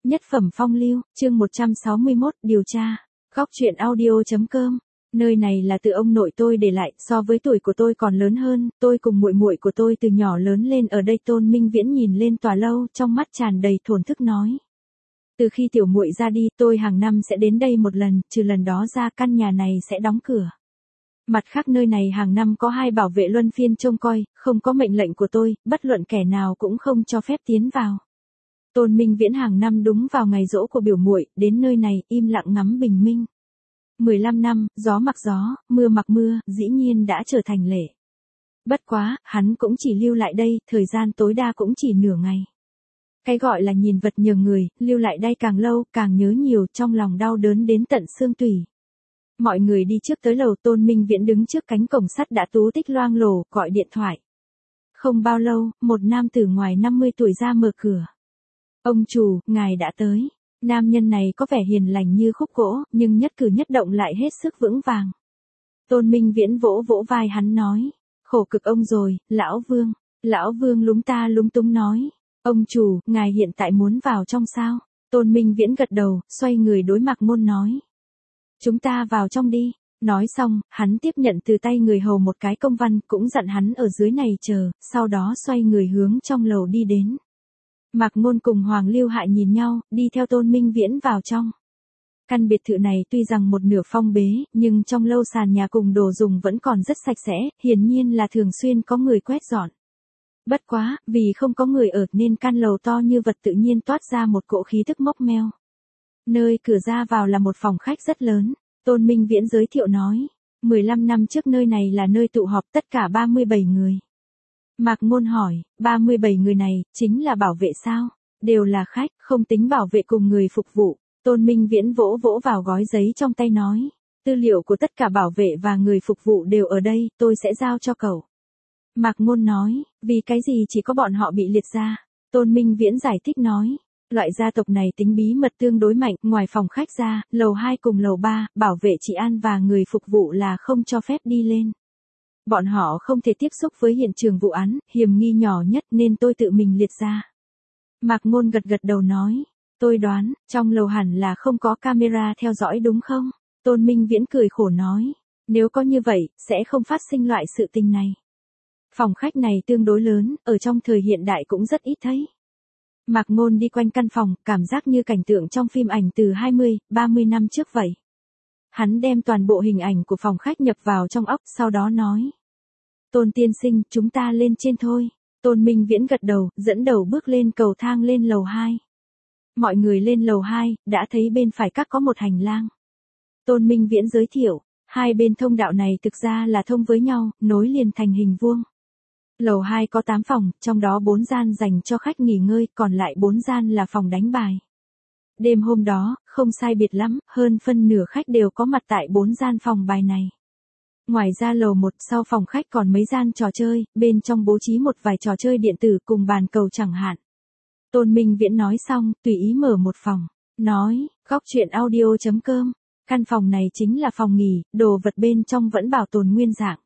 Nhất phẩm phong lưu, chương 161, điều tra. Góc truyện audio.com. Nơi này là tự ông nội tôi để lại, so với tuổi của tôi còn lớn hơn, tôi cùng muội muội của tôi từ nhỏ lớn lên ở đây. Tôn Minh Viễn nhìn lên tòa lâu, trong mắt tràn đầy thổn thức nói. Từ khi tiểu muội ra đi, tôi hàng năm sẽ đến đây một lần, trừ lần đó ra căn nhà này sẽ đóng cửa. Mặt khác nơi này hàng năm có 2 bảo vệ luân phiên trông coi, không có mệnh lệnh của tôi, bất luận kẻ nào cũng không cho phép tiến vào. Tôn Minh Viễn hàng năm đúng vào ngày giỗ của biểu muội, đến nơi này, im lặng ngắm bình minh. 15 năm, gió mặc gió, mưa mặc mưa, dĩ nhiên đã trở thành lệ. Bất quá, hắn cũng chỉ lưu lại đây, thời gian tối đa cũng chỉ nửa ngày. Cái gọi là nhìn vật nhường người, lưu lại đây càng lâu, càng nhớ nhiều, trong lòng đau đớn đến tận xương tủy. Mọi người đi trước tới lầu. Tôn Minh Viễn đứng trước cánh cổng sắt đã tú tích loang lổ, gọi điện thoại. Không bao lâu, một nam tử ngoài 50 tuổi ra mở cửa. Ông chủ, ngài đã tới. Nam nhân này có vẻ hiền lành như khúc gỗ, nhưng nhất cử nhất động lại hết sức vững vàng. Tôn Minh Viễn vỗ vỗ vai hắn nói. Khổ cực ông rồi, lão Vương. Lão Vương lúng ta lúng túng nói. Ông chủ, ngài hiện tại muốn vào trong sao? Tôn Minh Viễn gật đầu, xoay người đối Mạc Ngôn nói. Chúng ta vào trong đi. Nói xong, hắn tiếp nhận từ tay người hầu một cái công văn, cũng dặn hắn ở dưới này chờ, sau đó xoay người hướng trong lầu đi đến. Mạc Ngôn cùng Hoàng Lưu Hại nhìn nhau, đi theo Tôn Minh Viễn vào trong. Căn biệt thự này tuy rằng một nửa phong bế, nhưng trong lâu sàn nhà cùng đồ dùng vẫn còn rất sạch sẽ, hiển nhiên là thường xuyên có người quét dọn. Bất quá, vì không có người ở nên căn lầu to như vật tự nhiên toát ra một cỗ khí tức mốc meo. Nơi cửa ra vào là một phòng khách rất lớn. Tôn Minh Viễn giới thiệu nói. 15 năm trước nơi này là nơi tụ họp tất cả 37 người. Mạc Ngôn hỏi, 37 người này, chính là bảo vệ sao? Đều là khách, không tính bảo vệ cùng người phục vụ. Tôn Minh Viễn vỗ vỗ vào gói giấy trong tay nói. Tư liệu của tất cả bảo vệ và người phục vụ đều ở đây, tôi sẽ giao cho cậu. Mạc Ngôn nói, vì cái gì chỉ có bọn họ bị liệt ra? Tôn Minh Viễn giải thích nói. Loại gia tộc này tính bí mật tương đối mạnh, ngoài phòng khách ra, lầu 2 cùng lầu 3, bảo vệ trị an và người phục vụ là không cho phép đi lên. Bọn họ không thể tiếp xúc với hiện trường vụ án, hiểm nghi nhỏ nhất nên tôi tự mình liệt ra. Mạc Ngôn gật gật đầu nói, tôi đoán, trong lầu hẳn là không có camera theo dõi đúng không? Tôn Minh Viễn cười khổ nói, nếu có như vậy, sẽ không phát sinh loại sự tình này. Phòng khách này tương đối lớn, ở trong thời hiện đại cũng rất ít thấy. Mạc Ngôn đi quanh căn phòng, cảm giác như cảnh tượng trong phim ảnh từ 20, 30 năm trước vậy. Hắn đem toàn bộ hình ảnh của phòng khách nhập vào trong óc, sau đó nói. Tôn tiên sinh, chúng ta lên trên thôi. Tôn Minh Viễn gật đầu, dẫn đầu bước lên cầu thang lên lầu 2. Mọi người lên lầu 2, đã thấy bên phải các có một hành lang. Tôn Minh Viễn giới thiệu, hai bên thông đạo này thực ra là thông với nhau, nối liền thành hình vuông. Lầu 2 có 8 phòng, trong đó 4 gian dành cho khách nghỉ ngơi, còn lại 4 gian là phòng đánh bài. Đêm hôm đó, không sai biệt lắm, hơn phân nửa khách đều có mặt tại 4 gian phòng bài này. Ngoài ra lầu 1 sau phòng khách còn mấy gian trò chơi, bên trong bố trí một vài trò chơi điện tử cùng bàn cầu chẳng hạn. Tôn Minh Viễn nói xong, tùy ý mở một phòng. Nói, góc truyện audio.com, căn phòng này chính là phòng nghỉ, đồ vật bên trong vẫn bảo tồn nguyên dạng.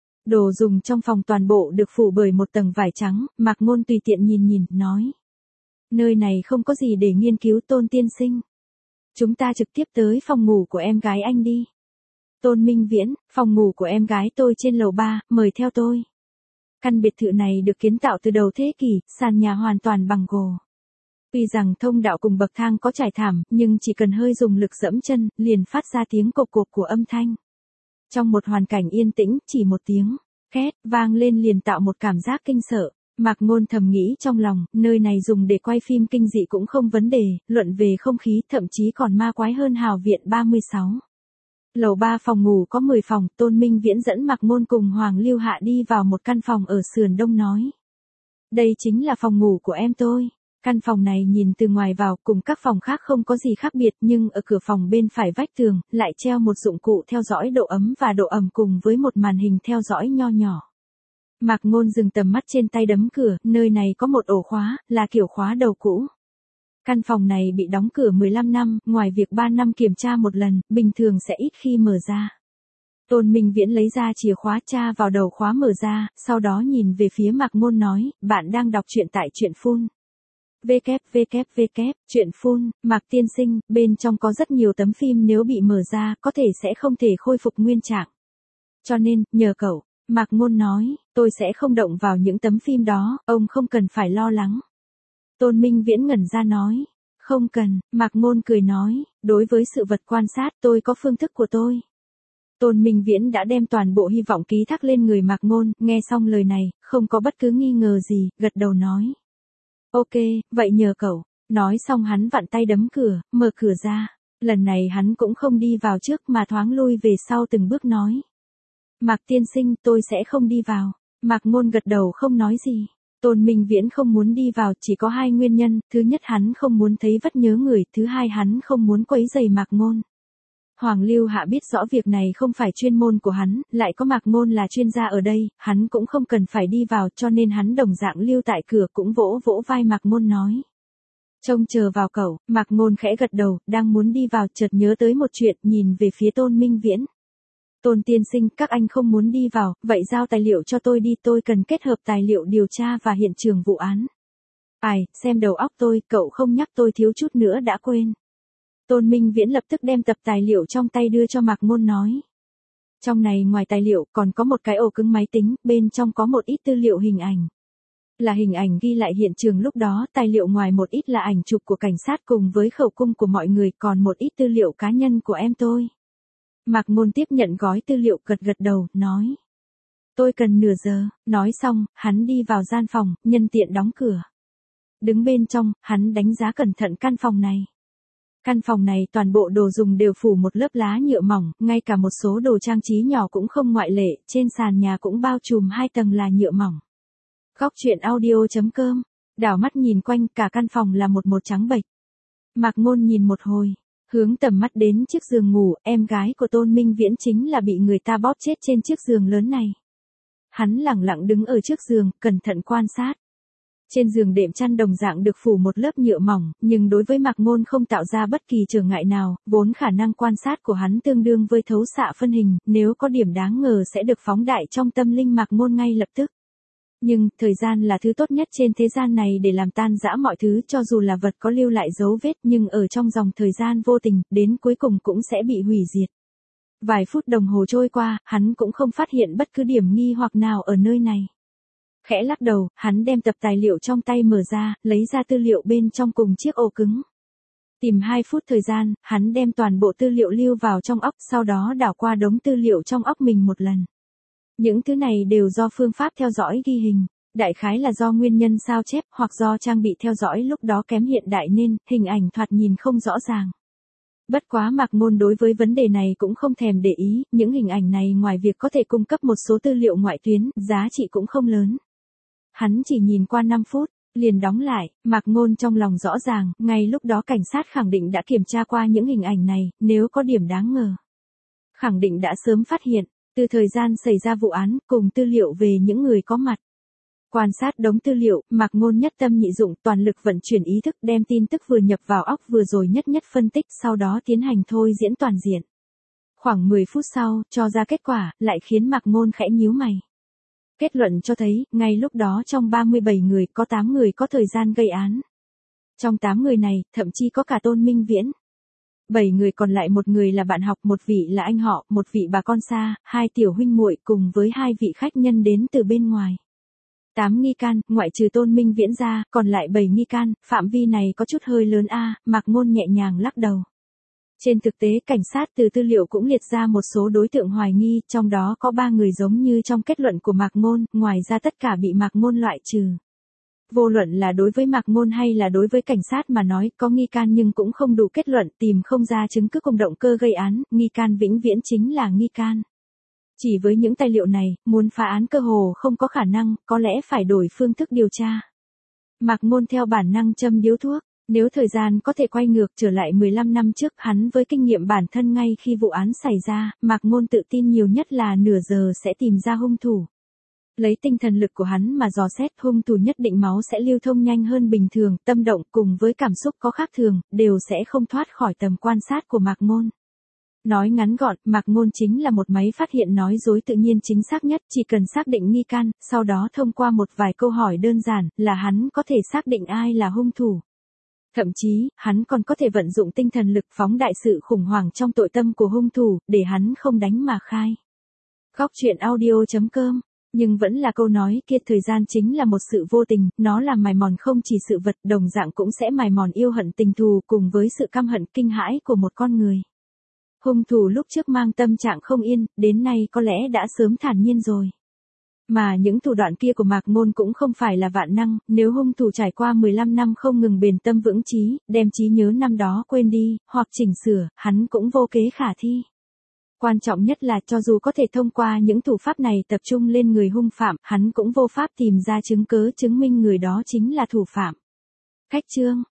Đồ dùng trong phòng toàn bộ được phủ bởi một tầng vải trắng, Mạc Ngôn tùy tiện nhìn, nói. Nơi này không có gì để nghiên cứu Tôn tiên sinh. Chúng ta trực tiếp tới phòng ngủ của em gái anh đi. Tôn Minh Viễn, phòng ngủ của em gái tôi trên lầu 3, mời theo tôi. Căn biệt thự này được kiến tạo từ đầu thế kỷ, sàn nhà hoàn toàn bằng gỗ. Tuy rằng thông đạo cùng bậc thang có trải thảm, nhưng chỉ cần hơi dùng lực dẫm chân, liền phát ra tiếng cộp cộp của âm thanh. Trong một hoàn cảnh yên tĩnh, chỉ một tiếng két vang lên liền tạo một cảm giác kinh sợ. Mạc Ngôn thầm nghĩ trong lòng, nơi này dùng để quay phim kinh dị cũng không vấn đề, luận về không khí thậm chí còn ma quái hơn Hào viện 36. Lầu 3 phòng ngủ có 10 phòng, Tôn Minh Viễn dẫn Mạc Ngôn cùng Hoàng Lưu Hạ đi vào một căn phòng ở sườn đông nói. Đây chính là phòng ngủ của em tôi. Căn phòng này nhìn từ ngoài vào cùng các phòng khác không có gì khác biệt, nhưng ở cửa phòng bên phải vách tường, lại treo một dụng cụ theo dõi độ ấm và độ ẩm cùng với một màn hình theo dõi nho nhỏ. Mạc Ngôn dừng tầm mắt trên tay đấm cửa, nơi này có một ổ khóa, là kiểu khóa đầu cũ. Căn phòng này bị đóng cửa 15 năm, ngoài việc 3 năm kiểm tra một lần, bình thường sẽ ít khi mở ra. Tôn Minh Viễn lấy ra chìa khóa tra vào đầu khóa mở ra, sau đó nhìn về phía Mạc Ngôn nói, bạn đang đọc truyện tại truyện phun. www. Chuyện phun, Mạc tiên sinh, bên trong có rất nhiều tấm phim nếu bị mở ra, có thể sẽ không thể khôi phục nguyên trạng. Cho nên, nhờ cậu, Mạc Ngôn nói, tôi sẽ không động vào những tấm phim đó, ông không cần phải lo lắng. Tôn Minh Viễn ngẩn ra nói, không cần, Mạc Ngôn cười nói, đối với sự vật quan sát tôi có phương thức của tôi. Tôn Minh Viễn đã đem toàn bộ hy vọng ký thác lên người Mạc Ngôn, nghe xong lời này, không có bất cứ nghi ngờ gì, gật đầu nói. Ok, vậy nhờ cậu. Nói xong hắn vặn tay đấm cửa, mở cửa ra. Lần này hắn cũng không đi vào trước mà thoáng lui về sau từng bước nói. Mạc tiên sinh, tôi sẽ không đi vào. Mạc Ngôn gật đầu không nói gì. Tôn Minh Viễn không muốn đi vào chỉ có hai nguyên nhân, thứ nhất hắn không muốn thấy vất nhớ người, thứ hai hắn không muốn quấy rầy Mạc Ngôn. Hoàng Lưu Hạ biết rõ việc này không phải chuyên môn của hắn, lại có Mạc Ngôn là chuyên gia ở đây, hắn cũng không cần phải đi vào cho nên hắn đồng dạng lưu tại cửa cũng vỗ vỗ vai Mạc Ngôn nói. Trông chờ vào cậu, Mạc Ngôn khẽ gật đầu, đang muốn đi vào chợt nhớ tới một chuyện, nhìn về phía Tôn Minh Viễn. Tôn tiên sinh, các anh không muốn đi vào, vậy giao tài liệu cho tôi đi, tôi cần kết hợp tài liệu điều tra và hiện trường vụ án. Ai, xem đầu óc tôi, cậu không nhắc tôi thiếu chút nữa đã quên. Tôn Minh Viễn lập tức đem tập tài liệu trong tay đưa cho Mạc Ngôn nói. Trong này ngoài tài liệu còn có một cái ổ cứng máy tính, bên trong có một ít tư liệu hình ảnh. Là hình ảnh ghi lại hiện trường lúc đó, tài liệu ngoài một ít là ảnh chụp của cảnh sát cùng với khẩu cung của mọi người, còn một ít tư liệu cá nhân của em tôi. Mạc Ngôn tiếp nhận gói tư liệu gật gật đầu, nói. Tôi cần nửa giờ, nói xong, hắn đi vào gian phòng, nhân tiện đóng cửa. Đứng bên trong, hắn đánh giá cẩn thận căn phòng này. Căn phòng này toàn bộ đồ dùng đều phủ một lớp lá nhựa mỏng, ngay cả một số đồ trang trí nhỏ cũng không ngoại lệ, trên sàn nhà cũng bao trùm 2 tầng là nhựa mỏng. Góc truyện audio.com, đảo mắt nhìn quanh cả căn phòng là một trắng bệch. Mạc Ngôn nhìn một hồi, hướng tầm mắt đến chiếc giường ngủ, em gái của Tôn Minh Viễn chính là bị người ta bóp chết trên chiếc giường lớn này. Hắn lẳng lặng đứng ở trước giường, cẩn thận quan sát. Trên giường đệm chăn đồng dạng được phủ một lớp nhựa mỏng, nhưng đối với Mạc Ngôn không tạo ra bất kỳ trở ngại nào, vốn khả năng quan sát của hắn tương đương với thấu xạ phân hình, nếu có điểm đáng ngờ sẽ được phóng đại trong tâm linh Mạc Ngôn ngay lập tức. Nhưng, thời gian là thứ tốt nhất trên thế gian này để làm tan rã mọi thứ, cho dù là vật có lưu lại dấu vết nhưng ở trong dòng thời gian vô tình, đến cuối cùng cũng sẽ bị hủy diệt. Vài phút đồng hồ trôi qua, hắn cũng không phát hiện bất cứ điểm nghi hoặc nào ở nơi này. Khẽ lắc đầu, hắn đem tập tài liệu trong tay mở ra, lấy ra tư liệu bên trong cùng chiếc ổ cứng. Tìm 2 phút thời gian, hắn đem toàn bộ tư liệu lưu vào trong óc, sau đó đảo qua đống tư liệu trong óc mình một lần. Những thứ này đều do phương pháp theo dõi ghi hình, đại khái là do nguyên nhân sao chép hoặc do trang bị theo dõi lúc đó kém hiện đại nên hình ảnh thoạt nhìn không rõ ràng. Bất quá Mạc Ngôn đối với vấn đề này cũng không thèm để ý, những hình ảnh này ngoài việc có thể cung cấp một số tư liệu ngoại tuyến, giá trị cũng không lớn. Hắn chỉ nhìn qua 5 phút, liền đóng lại, Mạc Ngôn trong lòng rõ ràng, ngay lúc đó cảnh sát khẳng định đã kiểm tra qua những hình ảnh này, nếu có điểm đáng ngờ. Khẳng định đã sớm phát hiện, từ thời gian xảy ra vụ án, cùng tư liệu về những người có mặt. Quan sát đống tư liệu, Mạc Ngôn nhất tâm nhị dụng toàn lực vận chuyển ý thức đem tin tức vừa nhập vào óc vừa rồi nhất phân tích sau đó tiến hành thôi diễn toàn diện. Khoảng 10 phút sau, cho ra kết quả, lại khiến Mạc Ngôn khẽ nhíu mày. Kết luận cho thấy, ngay lúc đó trong 37 người có 8 người có thời gian gây án. Trong 8 người này, thậm chí có cả Tôn Minh Viễn. 7 người còn lại, một người là bạn học, một vị là anh họ, một vị bà con xa, 2 tiểu huynh muội cùng với 2 vị khách nhân đến từ bên ngoài. 8 nghi can, ngoại trừ Tôn Minh Viễn ra, còn lại 7 nghi can, phạm vi này có chút hơi lớn a, Mạc Ngôn nhẹ nhàng lắc đầu. Trên thực tế cảnh sát từ tư liệu cũng liệt ra một số đối tượng hoài nghi, trong đó có 3 người giống như trong kết luận của Mạc Ngôn, ngoài ra tất cả bị Mạc Ngôn loại trừ. Vô luận là đối với Mạc Ngôn hay là đối với cảnh sát mà nói, có nghi can nhưng cũng không đủ kết luận, tìm không ra chứng cứ cùng động cơ gây án, nghi can vĩnh viễn chính là nghi can. Chỉ với những tài liệu này, muốn phá án cơ hồ không có khả năng, có lẽ phải đổi phương thức điều tra. Mạc Ngôn theo bản năng châm điếu thuốc. Nếu thời gian có thể quay ngược trở lại 15 năm trước, hắn với kinh nghiệm bản thân ngay khi vụ án xảy ra, Mạc Ngôn tự tin nhiều nhất là nửa giờ sẽ tìm ra hung thủ. Lấy tinh thần lực của hắn mà dò xét, hung thủ nhất định máu sẽ lưu thông nhanh hơn bình thường, tâm động cùng với cảm xúc có khác thường, đều sẽ không thoát khỏi tầm quan sát của Mạc Ngôn. Nói ngắn gọn, Mạc Ngôn chính là một máy phát hiện nói dối tự nhiên chính xác nhất, chỉ cần xác định nghi can, sau đó thông qua một vài câu hỏi đơn giản, là hắn có thể xác định ai là hung thủ. Thậm chí, hắn còn có thể vận dụng tinh thần lực phóng đại sự khủng hoảng trong nội tâm của hung thủ, để hắn không đánh mà khai. Góc truyện audio.com. Nhưng vẫn là câu nói kia, thời gian chính là một sự vô tình, nó làm mài mòn không chỉ sự vật, đồng dạng cũng sẽ mài mòn yêu hận tình thù cùng với sự căm hận kinh hãi của một con người. Hung thủ lúc trước mang tâm trạng không yên, đến nay có lẽ đã sớm thản nhiên rồi. Mà những thủ đoạn kia của Mạc Ngôn cũng không phải là vạn năng, nếu hung thủ trải qua 15 năm không ngừng bền tâm vững chí, đem trí nhớ năm đó quên đi, hoặc chỉnh sửa, hắn cũng vô kế khả thi. Quan trọng nhất là cho dù có thể thông qua những thủ pháp này tập trung lên người hung phạm, hắn cũng vô pháp tìm ra chứng cớ chứng minh người đó chính là thủ phạm. Cách chương